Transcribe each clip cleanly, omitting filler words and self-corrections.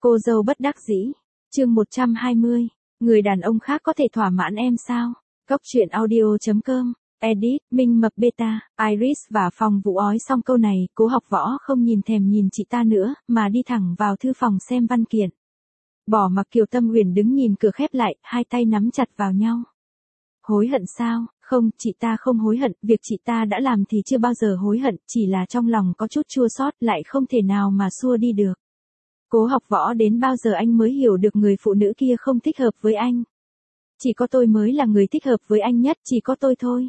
Cô dâu bất đắc dĩ. Chương 120. Người đàn ông khác có thể thỏa mãn em sao? Góc truyện audio.com. Edit, Minh Mập Beta, Iris và Phong Vũ ói xong câu này, Cố Học Võ không nhìn thèm nhìn chị ta nữa, mà đi thẳng vào thư phòng xem văn kiện. Bỏ mặc Kiều Tâm Uyển đứng nhìn cửa khép lại, hai tay nắm chặt vào nhau. Hối hận sao? Không, chị ta không hối hận, việc chị ta đã làm thì chưa bao giờ hối hận, chỉ là trong lòng có chút chua xót, lại không thể nào mà xua đi được. Cố Học Võ, đến bao giờ anh mới hiểu được người phụ nữ kia không thích hợp với anh? Chỉ có tôi mới là người thích hợp với anh nhất, chỉ có tôi thôi.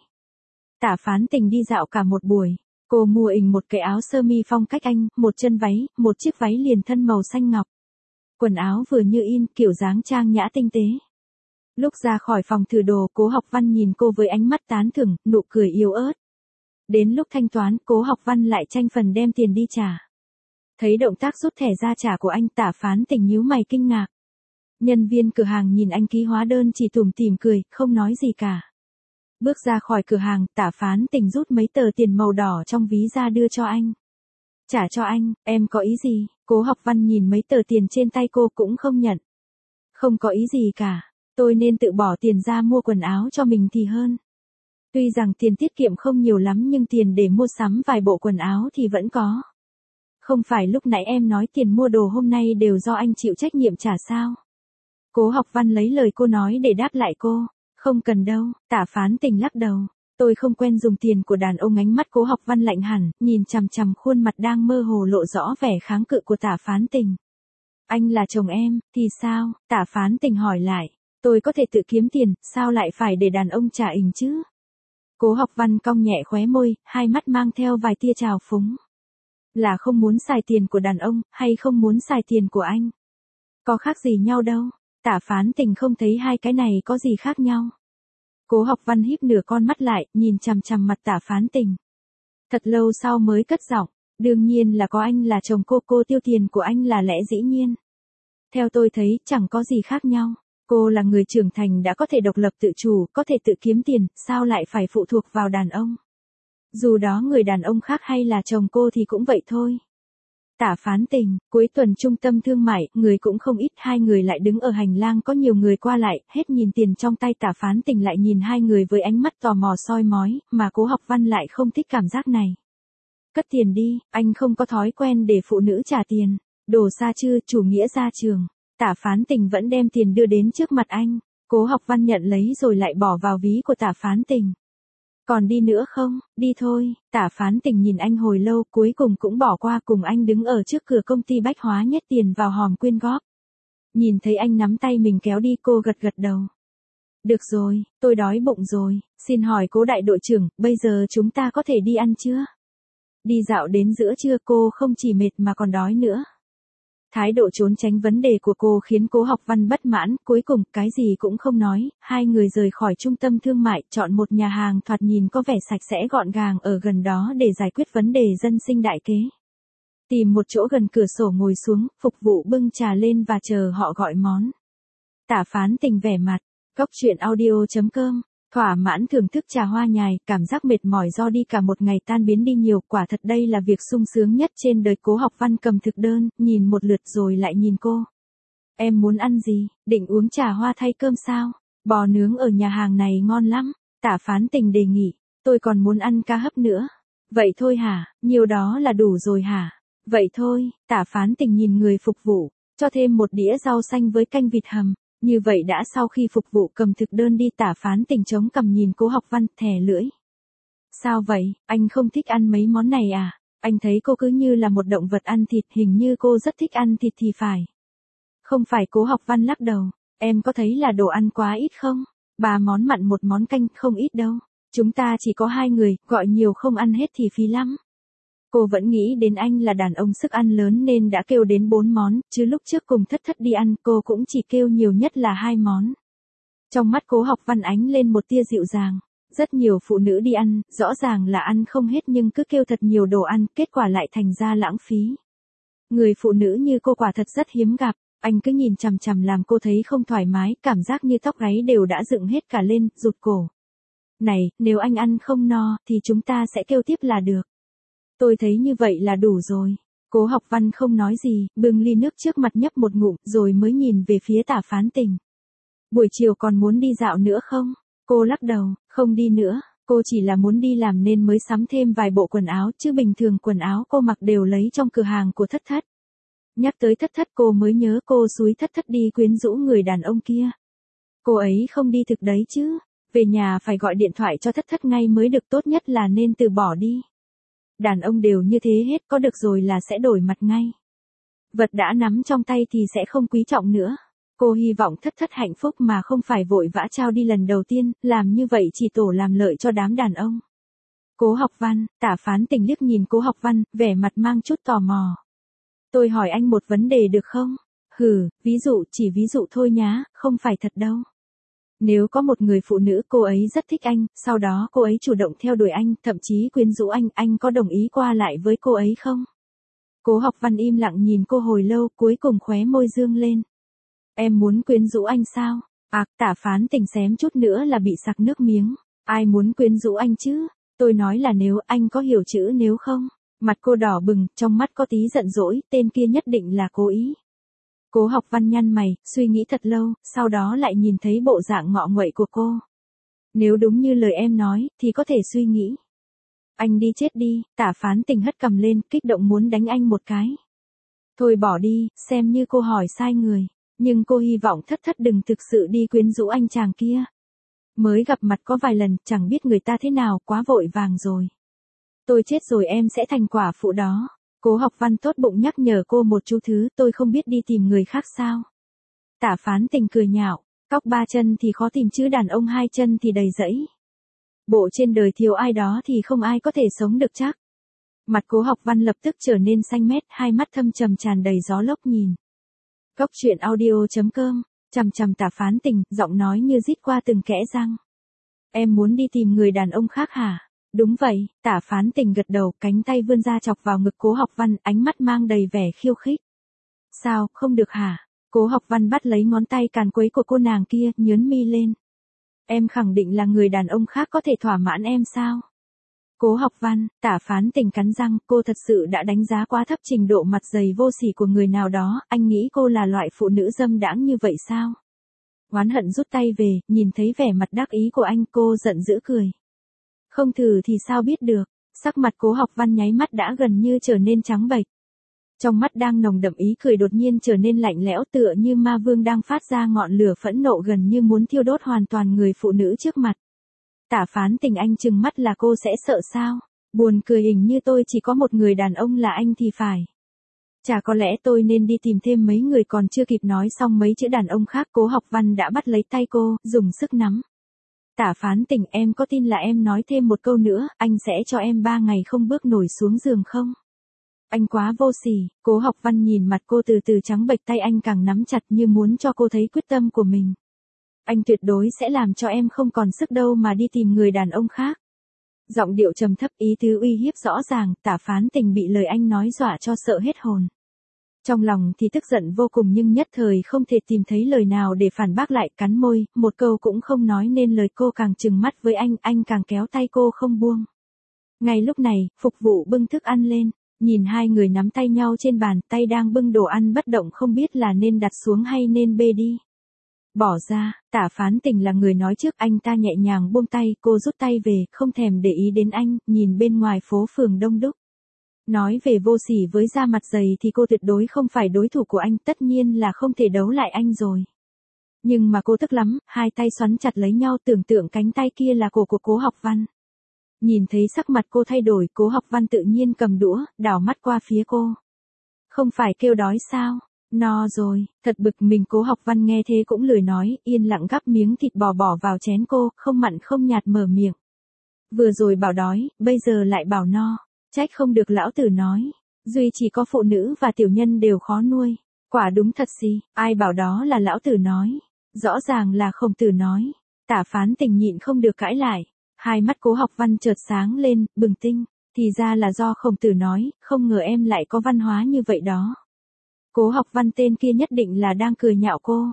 Tả Phán Tình đi dạo cả một buổi. Cô mua ình một cái áo sơ mi phong cách Anh, một chân váy, một chiếc váy liền thân màu xanh ngọc. Quần áo vừa như in, kiểu dáng trang nhã tinh tế. Lúc ra khỏi phòng thử đồ, Cố Học Văn nhìn cô với ánh mắt tán thưởng, nụ cười yếu ớt. Đến lúc thanh toán, Cố Học Văn lại tranh phần đem tiền đi trả. Thấy động tác rút thẻ ra trả của anh, Tả Phán Tình nhíu mày kinh ngạc. Nhân viên cửa hàng nhìn anh ký hóa đơn chỉ tủm tỉm cười, không nói gì cả. Bước ra khỏi cửa hàng, Tả Phán Tình rút mấy tờ tiền màu đỏ trong ví ra đưa cho anh. Trả cho anh, em có ý gì? Cố Học Văn nhìn mấy tờ tiền trên tay cô cũng không nhận. Không có ý gì cả, tôi nên tự bỏ tiền ra mua quần áo cho mình thì hơn. Tuy rằng tiền tiết kiệm không nhiều lắm nhưng tiền để mua sắm vài bộ quần áo thì vẫn có. Không phải lúc nãy em nói tiền mua đồ hôm nay đều do anh chịu trách nhiệm trả sao? Cố Học Văn lấy lời cô nói để đáp lại cô. Không cần đâu, Tả Phán Tình lắc đầu. Tôi không quen dùng tiền của đàn ông. Ánh mắt Cố Học Văn lạnh hẳn, nhìn chằm chằm khuôn mặt đang mơ hồ lộ rõ vẻ kháng cự của Tả Phán Tình. Anh là chồng em, thì sao? Tả Phán Tình hỏi lại. Tôi có thể tự kiếm tiền, sao lại phải để đàn ông trả ình chứ? Cố Học Văn cong nhẹ khóe môi, hai mắt mang theo vài tia trào phúng. Là không muốn xài tiền của đàn ông, hay không muốn xài tiền của anh? Có khác gì nhau đâu. Tả Phán Tình không thấy hai cái này có gì khác nhau. Cố Học Văn híp nửa con mắt lại, nhìn chằm chằm mặt Tả Phán Tình. Thật lâu sau mới cất giọng, đương nhiên là có anh là chồng cô tiêu tiền của anh là lẽ dĩ nhiên. Theo tôi thấy, chẳng có gì khác nhau. Cô là người trưởng thành đã có thể độc lập tự chủ, có thể tự kiếm tiền, sao lại phải phụ thuộc vào đàn ông? Dù đó người đàn ông khác hay là chồng cô thì cũng vậy thôi. Tả Phán Tình, cuối tuần trung tâm thương mại, người cũng không ít, hai người lại đứng ở hành lang có nhiều người qua lại, hết nhìn tiền trong tay Tả Phán Tình lại nhìn hai người với ánh mắt tò mò soi mói, mà Cố Học Văn lại không thích cảm giác này. Cất tiền đi, anh không có thói quen để phụ nữ trả tiền. Đồ xa chưa, chủ nghĩa gia trường. Tả Phán Tình vẫn đem tiền đưa đến trước mặt anh. Cố Học Văn nhận lấy rồi lại bỏ vào ví của Tả Phán Tình. Còn đi nữa không? Đi thôi. Tả Phán Tình nhìn anh hồi lâu, cuối cùng cũng bỏ qua, cùng anh đứng ở trước cửa công ty bách hóa nhét tiền vào hòm quyên góp. Nhìn thấy anh nắm tay mình kéo đi, cô gật gật đầu. Được rồi, tôi đói bụng rồi, xin hỏi Cố đại đội trưởng, bây giờ chúng ta có thể đi ăn chưa? Đi dạo đến giữa trưa cô không chỉ mệt mà còn đói nữa. Thái độ trốn tránh vấn đề của cô khiến Cố Học Văn bất mãn, cuối cùng cái gì cũng không nói, hai người rời khỏi trung tâm thương mại, chọn một nhà hàng thoạt nhìn có vẻ sạch sẽ gọn gàng ở gần đó để giải quyết vấn đề dân sinh đại kế. Tìm một chỗ gần cửa sổ ngồi xuống, phục vụ bưng trà lên và chờ họ gọi món. Tả Phán Tình vẻ mặt, góc truyện audio.com. Thỏa mãn thưởng thức trà hoa nhài, cảm giác mệt mỏi do đi cả một ngày tan biến đi nhiều, quả thật đây là việc sung sướng nhất trên đời. Cố Học Văn cầm thực đơn, nhìn một lượt rồi lại nhìn cô. Em muốn ăn gì, định uống trà hoa thay cơm sao? Bò nướng ở nhà hàng này ngon lắm, Tả Phán Tình đề nghị, tôi còn muốn ăn cá hấp nữa. Vậy thôi hả, nhiều đó là đủ rồi hả? Vậy thôi, Tả Phán Tình nhìn người phục vụ, cho thêm một đĩa rau xanh với canh vịt hầm. Như vậy đã sau khi phục vụ cầm thực đơn đi, Tả Phán Tình chống cằm nhìn Cố Học Văn, thè lưỡi. Sao vậy, anh không thích ăn mấy món này à? Anh thấy cô cứ như là một động vật ăn thịt, hình như cô rất thích ăn thịt thì phải. Không phải, Cố Học Văn lắc đầu, em có thấy là đồ ăn quá ít không? 3 món mặn 1 món canh, không ít đâu. Chúng ta chỉ có 2 người, gọi nhiều không ăn hết thì phí lắm. Cô vẫn nghĩ đến anh là đàn ông sức ăn lớn nên đã kêu đến 4 món, chứ lúc trước cùng Thất Thất đi ăn cô cũng chỉ kêu nhiều nhất là 2 món. Trong mắt Cố Học Văn ánh lên một tia dịu dàng. Rất nhiều phụ nữ đi ăn, rõ ràng là ăn không hết nhưng cứ kêu thật nhiều đồ ăn, kết quả lại thành ra lãng phí. Người phụ nữ như cô quả thật rất hiếm gặp, anh cứ nhìn chằm chằm làm cô thấy không thoải mái, cảm giác như tóc gáy đều đã dựng hết cả lên, rụt cổ. Này, nếu anh ăn không no, thì chúng ta sẽ kêu tiếp là được. Tôi thấy như vậy là đủ rồi. Cố Học Văn không nói gì, bưng ly nước trước mặt nhấp một ngụm rồi mới nhìn về phía Tả Phán Tình. Buổi chiều còn muốn đi dạo nữa không? Cô lắc đầu, không đi nữa, cô chỉ là muốn đi làm nên mới sắm thêm vài bộ quần áo chứ bình thường quần áo cô mặc đều lấy trong cửa hàng của Thất Thất. Nhắc tới Thất Thất cô mới nhớ cô xúi Thất Thất đi quyến rũ người đàn ông kia. Cô ấy không đi thực đấy chứ, về nhà phải gọi điện thoại cho Thất Thất ngay mới được, tốt nhất là nên từ bỏ đi. Đàn ông đều như thế hết, có được rồi là sẽ đổi mặt ngay. Vật đã nắm trong tay thì sẽ không quý trọng nữa. Cô hy vọng Thất Thất hạnh phúc mà không phải vội vã trao đi lần đầu tiên, làm như vậy chỉ tổ làm lợi cho đám đàn ông. Cố Học Văn, Tả Phán Tình liếc nhìn Cố Học Văn, vẻ mặt mang chút tò mò. Tôi hỏi anh một vấn đề được không? Ví dụ, chỉ ví dụ thôi nhá, không phải thật đâu. Nếu có một người phụ nữ cô ấy rất thích anh, sau đó cô ấy chủ động theo đuổi anh, thậm chí quyến rũ anh có đồng ý qua lại với cô ấy không? Cố Học Văn im lặng nhìn cô hồi lâu, cuối cùng khóe môi dương lên. Em muốn quyến rũ anh sao? Tả Phán Tình xém chút nữa là bị sặc nước miếng. Ai muốn quyến rũ anh chứ? Tôi nói là nếu, anh có hiểu chữ nếu không? Mặt cô đỏ bừng, trong mắt có tí giận dỗi, tên kia nhất định là cố ý. Cố Học Văn nhăn mày, suy nghĩ thật lâu, sau đó lại nhìn thấy bộ dạng ngọ nguậy của cô. Nếu đúng như lời em nói, thì có thể suy nghĩ. Anh đi chết đi, Tả Phán Tình hất cầm lên, kích động muốn đánh anh một cái. Thôi bỏ đi, xem như cô hỏi sai người. Nhưng cô hy vọng Thất Thất đừng thực sự đi quyến rũ anh chàng kia. Mới gặp mặt có vài lần, chẳng biết người ta thế nào, quá vội vàng rồi. Tôi chết rồi em sẽ thành quả phụ đó. Cố Học Văn tốt bụng nhắc nhở cô một chú thứ, tôi không biết đi tìm người khác sao. Tả Phán Tình cười nhạo, cóc ba chân thì khó tìm chứ đàn ông hai chân thì đầy rẫy. Bộ trên đời thiếu ai đó thì không ai có thể sống được chắc. Mặt Cố Học Văn lập tức trở nên xanh mét, hai mắt thâm trầm tràn đầy gió lốc nhìn. Cóc truyện audio.com, chằm chằm Tả Phán Tình, giọng nói như rít qua từng kẽ răng. Em muốn đi tìm người đàn ông khác hả? Đúng vậy, Tả Phán Tình gật đầu, cánh tay vươn ra chọc vào ngực Cố Học Văn, ánh mắt mang đầy vẻ khiêu khích. Sao, không được hả? Cố Học Văn bắt lấy ngón tay càn quấy của cô nàng kia, nhớn mi lên. Em khẳng định là người đàn ông khác có thể thỏa mãn em sao? Cố Học Văn, Tả Phán Tình cắn răng, cô thật sự đã đánh giá quá thấp trình độ mặt dày vô sỉ của người nào đó, anh nghĩ cô là loại phụ nữ dâm đãng như vậy sao? Oán hận rút tay về, nhìn thấy vẻ mặt đắc ý của anh, cô giận dữ cười. Không thử thì sao biết được, sắc mặt Cố Học Văn nháy mắt đã gần như trở nên trắng bệch. Trong mắt đang nồng đậm ý cười đột nhiên trở nên lạnh lẽo, tựa như ma vương đang phát ra ngọn lửa phẫn nộ gần như muốn thiêu đốt hoàn toàn người phụ nữ trước mặt. Tả Phán Tình, anh trừng mắt là cô sẽ sợ sao? Buồn cười, hình như tôi chỉ có một người đàn ông là anh thì phải. Chả có lẽ tôi nên đi tìm thêm mấy người, còn chưa kịp nói xong mấy chữ đàn ông khác, Cố Học Văn đã bắt lấy tay cô, dùng sức nắm. Tả Phán Tình, em có tin là em nói thêm một câu nữa, anh sẽ cho em 3 ngày không bước nổi xuống giường không? Anh quá vô sỉ. Cố Học Văn nhìn mặt cô từ từ trắng bệch, tay anh càng nắm chặt như muốn cho cô thấy quyết tâm của mình. Anh tuyệt đối sẽ làm cho em không còn sức đâu mà đi tìm người đàn ông khác. Giọng điệu trầm thấp, ý tứ uy hiếp rõ ràng, Tả Phán Tình bị lời anh nói dọa cho sợ hết hồn. Trong lòng thì tức giận vô cùng nhưng nhất thời không thể tìm thấy lời nào để phản bác lại, cắn môi, một câu cũng không nói nên lời. Cô càng trừng mắt với anh càng kéo tay cô không buông. Ngay lúc này, phục vụ bưng thức ăn lên, nhìn hai người nắm tay nhau trên bàn, tay đang bưng đồ ăn bất động không biết là nên đặt xuống hay nên bê đi. Bỏ ra, Tả Phán Tình là người nói trước, anh ta nhẹ nhàng buông tay, cô rút tay về, không thèm để ý đến anh, nhìn bên ngoài phố phường đông đúc. Nói về vô sỉ với da mặt dày thì cô tuyệt đối không phải đối thủ của anh, tất nhiên là không thể đấu lại anh rồi. Nhưng mà cô tức lắm, hai tay xoắn chặt lấy nhau, tưởng tượng cánh tay kia là cổ của Cố Học Văn. Nhìn thấy sắc mặt cô thay đổi, Cố Học Văn tự nhiên cầm đũa, đảo mắt qua phía cô. Không phải kêu đói sao? No rồi, thật bực mình. Cố Học Văn nghe thế cũng lười nói, yên lặng gắp miếng thịt bò bỏ vào chén cô, không mặn không nhạt mở miệng. Vừa rồi bảo đói, bây giờ lại bảo no. Trách không được lão tử nói, duy chỉ có phụ nữ và tiểu nhân đều khó nuôi. Quả đúng thật gì, ai bảo đó là lão tử nói. Rõ ràng là Khổng Tử nói. Tả Phán Tình nhịn không được cãi lại. Hai mắt Cố Học Văn chợt sáng lên, bừng tinh. Thì ra là do Khổng Tử nói, không ngờ em lại có văn hóa như vậy đó. Cố Học Văn tên kia nhất định là đang cười nhạo cô.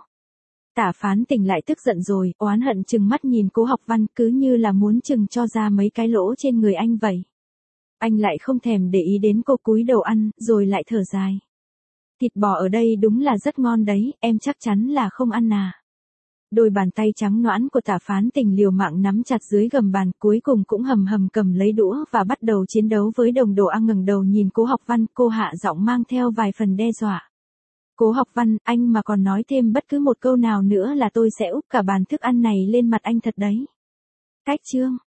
Tả Phán Tình lại tức giận rồi, oán hận trừng mắt nhìn Cố Học Văn, cứ như là muốn chừng cho ra mấy cái lỗ trên người anh vậy. Anh lại không thèm để ý đến cô cúi đầu ăn, rồi lại thở dài. Thịt bò ở đây đúng là rất ngon đấy, em chắc chắn là không ăn à. Đôi bàn tay trắng nõn của Tạ Phán Tình liều mạng nắm chặt dưới gầm bàn, cuối cùng cũng hầm hầm cầm lấy đũa và bắt đầu chiến đấu với đồng đồ ăn. Ngẩng đầu nhìn Cố Học Văn, cô hạ giọng mang theo vài phần đe dọa. Cố Học Văn, anh mà còn nói thêm bất cứ một câu nào nữa là tôi sẽ úp cả bàn thức ăn này lên mặt anh thật đấy. Cách chương